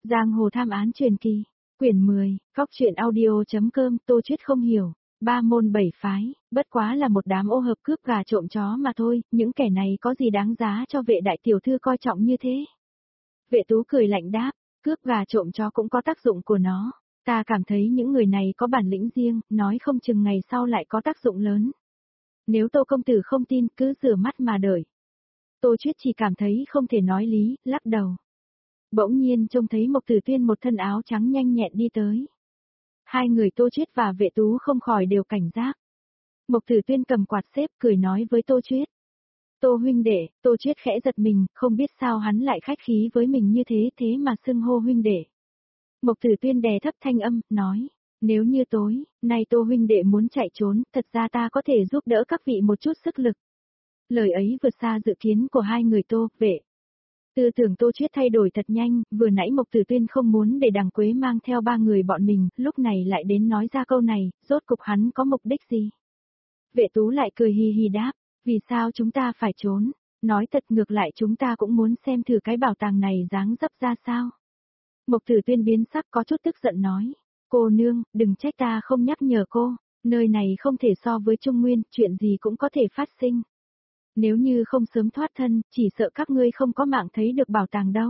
Giang hồ tham án truyền kỳ, quyển 10, góc truyện audio.com, Tô Chuyết không hiểu, ba môn bảy phái, bất quá là một đám ô hợp cướp gà trộm chó mà thôi, những kẻ này có gì đáng giá cho vệ đại tiểu thư coi trọng như thế. Vệ Tú cười lạnh đáp, cướp gà trộm chó cũng có tác dụng của nó, ta cảm thấy những người này có bản lĩnh riêng, nói không chừng ngày sau lại có tác dụng lớn. Nếu Tô công tử không tin, cứ rửa mắt mà đợi. Tô Chuyết chỉ cảm thấy không thể nói lý, lắc đầu. Bỗng nhiên trông thấy Mộc Tử Tuyên một thân áo trắng nhanh nhẹn đi tới. Hai người Tô Chuyết và Vệ Tú không khỏi đều cảnh giác. Mộc Tử Tuyên cầm quạt xếp cười nói với Tô Chuyết. Tô huynh đệ, Tô Chuyết khẽ giật mình, không biết sao hắn lại khách khí với mình như thế mà xưng hô huynh đệ. Mộc Tử Tuyên đè thấp thanh âm, nói, nếu như tối, nay Tô huynh đệ muốn chạy trốn, thật ra ta có thể giúp đỡ các vị một chút sức lực. Lời ấy vượt xa dự kiến của hai người Tô, Vệ. Tư tưởng Tô Chuyết thay đổi thật nhanh, vừa nãy Mộc Tử Tuyên không muốn để Đằng Quế mang theo ba người bọn mình, lúc này lại đến nói ra câu này, rốt cục hắn có mục đích gì? Vệ Tú lại cười hì hì đáp, vì sao chúng ta phải trốn? Nói thật ngược lại chúng ta cũng muốn xem thử cái bảo tàng này dáng dấp ra sao. Mộc Tử Tuyên biến sắc có chút tức giận nói, cô nương, đừng trách ta không nhắc nhở cô, nơi này không thể so với Trung Nguyên, chuyện gì cũng có thể phát sinh. Nếu như không sớm thoát thân, chỉ sợ các ngươi không có mạng thấy được bảo tàng đâu.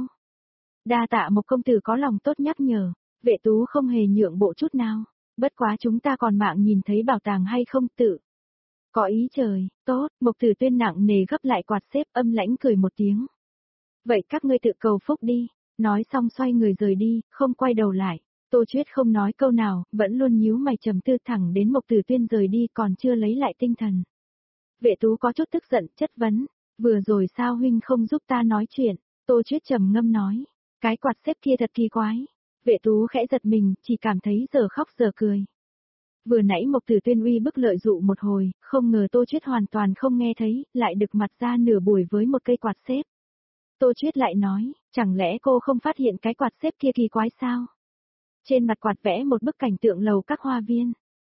Đa tạ Mộc công tử có lòng tốt nhắc nhở, Vệ Tú không hề nhượng bộ chút nào, bất quá chúng ta còn mạng nhìn thấy bảo tàng hay không tự. Có ý trời, tốt, Mộc Tử Tuyên nặng nề gấp lại quạt xếp âm lãnh cười một tiếng. Vậy các ngươi tự cầu phúc đi, nói xong xoay người rời đi, không quay đầu lại. Tô Chuyết không nói câu nào, vẫn luôn nhíu mày trầm tư thẳng đến Mộc Tử Tuyên rời đi còn chưa lấy lại tinh thần. Vệ Tú có chút tức giận, chất vấn, vừa rồi sao huynh không giúp ta nói chuyện, Tô Chuyết trầm ngâm nói, cái quạt xếp kia thật kỳ quái. Vệ Tú khẽ giật mình, chỉ cảm thấy giờ khóc giờ cười. Vừa nãy Mộc Tử Tuyên uy bức lợi dụ một hồi, không ngờ Tô Chuyết hoàn toàn không nghe thấy, lại đực mặt ra nửa buổi với một cây quạt xếp. Tô Chuyết lại nói, chẳng lẽ cô không phát hiện cái quạt xếp kia kỳ quái sao? Trên mặt quạt vẽ một bức cảnh tượng lầu các hoa viên.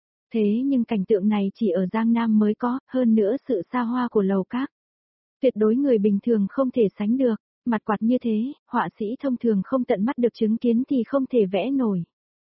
Thế nhưng cảnh tượng này chỉ ở Giang Nam mới có, hơn nữa sự xa hoa của lầu các. Tuyệt đối người bình thường không thể sánh được, mặt quạt như thế, họa sĩ thông thường không tận mắt được chứng kiến thì không thể vẽ nổi.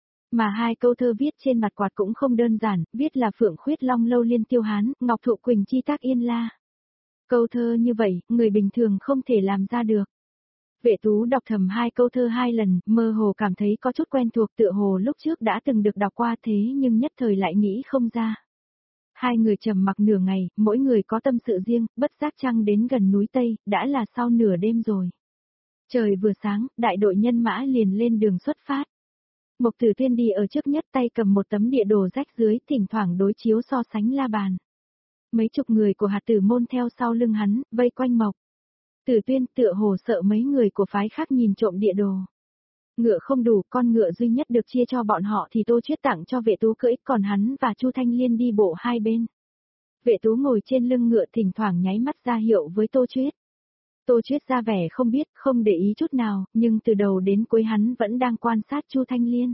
Mà hai câu thơ viết trên mặt quạt cũng không đơn giản, viết là Phượng Khuyết Long Lâu Liên Tiêu Hán, Ngọc Thụ Quỳnh Chi Tác Yên La. Câu thơ như vậy, người bình thường không thể làm ra được. Vệ Tú đọc thầm hai câu thơ hai lần, mơ hồ cảm thấy có chút quen thuộc tựa hồ lúc trước đã từng được đọc qua thế nhưng nhất thời lại nghĩ không ra. Hai người trầm mặc nửa ngày, mỗi người có tâm sự riêng, bất giác trăng đến gần núi Tây, đã là sau nửa đêm rồi. Trời vừa sáng, đại đội nhân mã liền lên đường xuất phát. Mộc Tử Tuyên đi ở trước nhất tay cầm một tấm địa đồ rách dưới, thỉnh thoảng đối chiếu so sánh la bàn. Mấy chục người của hạt tử môn theo sau lưng hắn, vây quanh Mộc Tử Tuyên tựa hồ sợ mấy người của phái khác nhìn trộm địa đồ. Ngựa không đủ, con ngựa duy nhất được chia cho bọn họ thì Tô Chuyết tặng cho Vệ Tú cưỡi, còn hắn và Chu Thanh Liên đi bộ hai bên. Vệ Tú ngồi trên lưng ngựa thỉnh thoảng nháy mắt ra hiệu với Tô Chuyết. Tô Chuyết ra vẻ không biết, không để ý chút nào, nhưng từ đầu đến cuối hắn vẫn đang quan sát Chu Thanh Liên.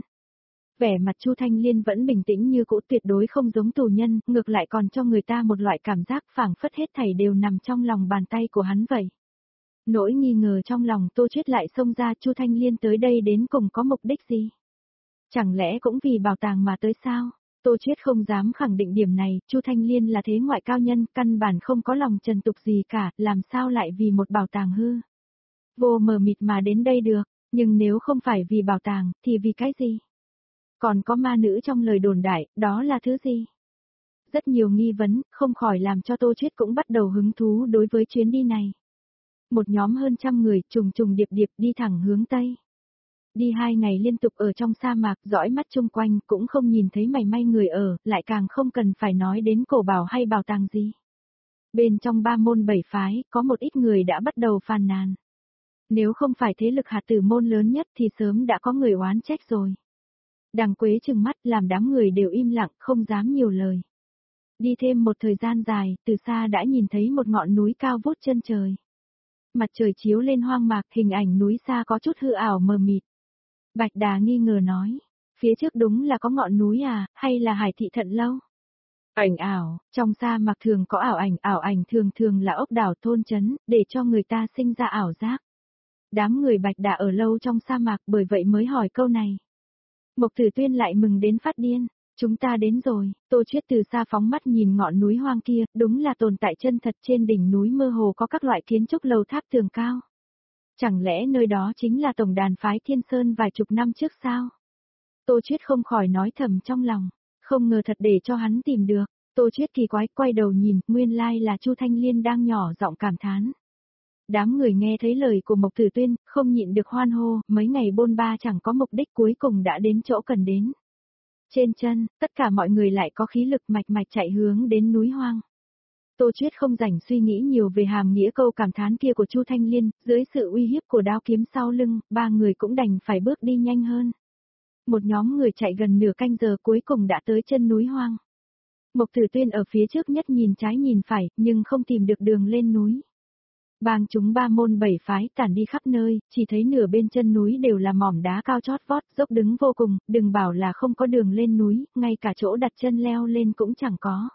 Vẻ mặt Chu Thanh Liên vẫn bình tĩnh như cũ, tuyệt đối không giống tù nhân, ngược lại còn cho người ta một loại cảm giác phảng phất hết thảy đều nằm trong lòng bàn tay của hắn vậy. Nỗi nghi ngờ trong lòng Tô Chuyết lại xông ra, Chu Thanh Liên tới đây đến cùng có mục đích gì? Chẳng lẽ cũng vì bảo tàng mà tới sao? Tô Chuyết không dám khẳng định điểm này, Chu Thanh Liên là thế ngoại cao nhân, căn bản không có lòng trần tục gì cả, làm sao lại vì một bảo tàng hư? Vô mờ mịt mà đến đây được, nhưng nếu không phải vì bảo tàng, thì vì cái gì? Còn có ma nữ trong lời đồn đại, đó là thứ gì? Rất nhiều nghi vấn, không khỏi làm cho Tô Chuyết cũng bắt đầu hứng thú đối với chuyến đi này. Một nhóm hơn trăm người trùng trùng điệp điệp đi thẳng hướng Tây. Đi 2 ngày liên tục ở trong sa mạc, dõi mắt chung quanh cũng không nhìn thấy mảy may người ở, lại càng không cần phải nói đến cổ bảo hay bảo tàng gì. Bên trong ba môn bảy phái, có một ít người đã bắt đầu phàn nàn. Nếu không phải thế lực hạt tử môn lớn nhất thì sớm đã có người oán trách rồi. Đằng Quế trừng mắt làm đám người đều im lặng, không dám nhiều lời. Đi thêm một thời gian dài, từ xa đã nhìn thấy một ngọn núi cao vút chân trời. Mặt trời chiếu lên hoang mạc, hình ảnh núi xa có chút hư ảo mờ mịt. Bạch Đà nghi ngờ nói, phía trước đúng là có ngọn núi à, hay là Hải Thị Thận Lâu? Ảnh ảo, trong sa mạc thường có ảo ảnh thường thường là ốc đảo thôn trấn, để cho người ta sinh ra ảo giác. Đám người Bạch Đà ở lâu trong sa mạc bởi vậy mới hỏi câu này. Mộc Tử Tuyên lại mừng đến phát điên. Chúng ta đến rồi, Tô Chuyết từ xa phóng mắt nhìn ngọn núi hoang kia, đúng là tồn tại chân thật trên đỉnh núi mơ hồ có các loại kiến trúc lầu tháp tường cao. Chẳng lẽ nơi đó chính là tổng đàn phái Thiên Sơn vài chục năm trước sao? Tô Chuyết không khỏi nói thầm trong lòng, không ngờ thật để cho hắn tìm được. Tô Chuyết kỳ quái quay đầu nhìn, nguyên lai là Chu Thanh Liên đang nhỏ giọng cảm thán. Đám người nghe thấy lời của Mộc Tử Tuyên, không nhịn được hoan hô, mấy ngày bôn ba chẳng có mục đích cuối cùng đã đến chỗ cần đến. Trên chân, tất cả mọi người lại có khí lực mạch mạch chạy hướng đến núi hoang. Tô Chuyết không rảnh suy nghĩ nhiều về hàm nghĩa câu cảm thán kia của Chu Thanh Liên, dưới sự uy hiếp của đao kiếm sau lưng, ba người cũng đành phải bước đi nhanh hơn. Một nhóm người chạy gần nửa canh giờ cuối cùng đã tới chân núi hoang. Mộc Tử Tuyên ở phía trước nhất nhìn trái nhìn phải, nhưng không tìm được đường lên núi. Bang chúng ba môn bảy phái tản đi khắp nơi, chỉ thấy nửa bên chân núi đều là mỏm đá cao chót vót, dốc đứng vô cùng, đừng bảo là không có đường lên núi, ngay cả chỗ đặt chân leo lên cũng chẳng có.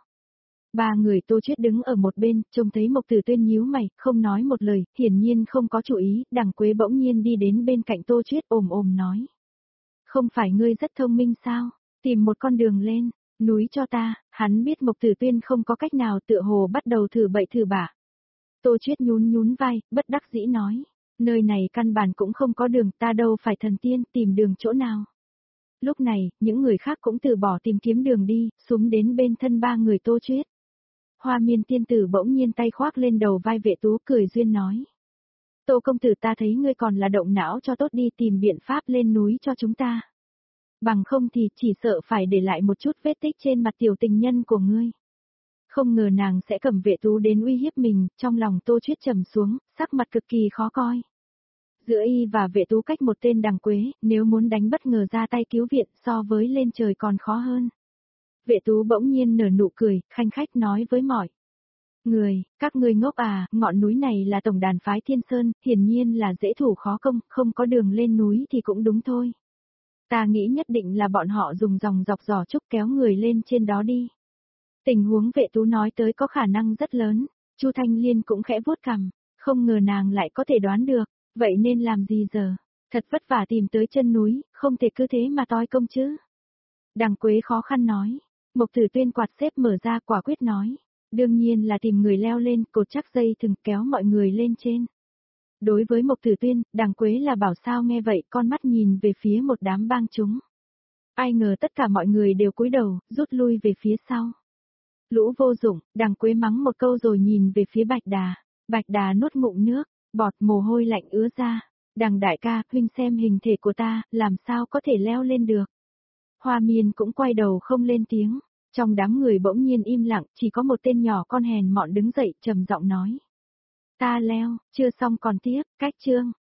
Ba người Tô Chuyết đứng ở một bên, trông thấy Mộc Tử Tuyên nhíu mày, không nói một lời, hiển nhiên không có chú ý, Đằng Quế bỗng nhiên đi đến bên cạnh Tô Chuyết ồm ồm nói. Không phải ngươi rất thông minh sao, tìm một con đường lên, núi cho ta, hắn biết Mộc Tử Tuyên không có cách nào tựa hồ bắt đầu thử bậy thử bạ. Tô Chuyết nhún nhún vai, bất đắc dĩ nói, nơi này căn bản cũng không có đường, ta đâu phải thần tiên, tìm đường chỗ nào. Lúc này, những người khác cũng từ bỏ tìm kiếm đường đi, xuống đến bên thân ba người Tô Chuyết. Hoa Miên tiên tử bỗng nhiên tay khoác lên đầu vai Vệ Tú cười duyên nói. Tô công tử ta thấy ngươi còn là động não cho tốt đi tìm biện pháp lên núi cho chúng ta. Bằng không thì chỉ sợ phải để lại một chút vết tích trên mặt tiểu tình nhân của ngươi. Không ngờ nàng sẽ cầm Vệ Tú đến uy hiếp mình, trong lòng Tô Chuyết trầm xuống, sắc mặt cực kỳ khó coi. Giữa y và Vệ Tú cách một tên Đằng Quế, nếu muốn đánh bất ngờ ra tay cứu viện so với lên trời còn khó hơn. Vệ Tú bỗng nhiên nở nụ cười, khanh khách nói với mọi người, các ngươi ngốc à, ngọn núi này là tổng đàn phái Thiên Sơn, hiển nhiên là dễ thủ khó công, không có đường lên núi thì cũng đúng thôi. Ta nghĩ nhất định là bọn họ dùng dòng dọc giỏ trúc kéo người lên trên đó đi. Tình huống Vệ Tú nói tới có khả năng rất lớn, Chu Thanh Liên cũng khẽ vuốt cằm, không ngờ nàng lại có thể đoán được, vậy nên làm gì giờ, thật vất vả tìm tới chân núi, không thể cứ thế mà toi công chứ. Đằng Quế khó khăn nói, Mộc Tử Tuyên quạt xếp mở ra quả quyết nói, đương nhiên là tìm người leo lên, cột chắc dây thừng kéo mọi người lên trên. Đối với Mộc Tử Tuyên, Đằng Quế là bảo sao nghe vậy, con mắt nhìn về phía một đám bang chúng. Ai ngờ tất cả mọi người đều cúi đầu, rút lui về phía sau. Lũ vô dụng, Đằng Quế mắng một câu rồi nhìn về phía Bạch Đà. Bạch Đà nuốt ngụm nước, bọt mồ hôi lạnh ứa ra. Đằng đại ca, huynh xem hình thể của ta, làm sao có thể leo lên được. Hoa Miên cũng quay đầu không lên tiếng. Trong đám người bỗng nhiên im lặng, chỉ có một tên nhỏ con hèn mọn đứng dậy, trầm giọng nói. Ta leo, chưa xong còn tiếp, cách chương.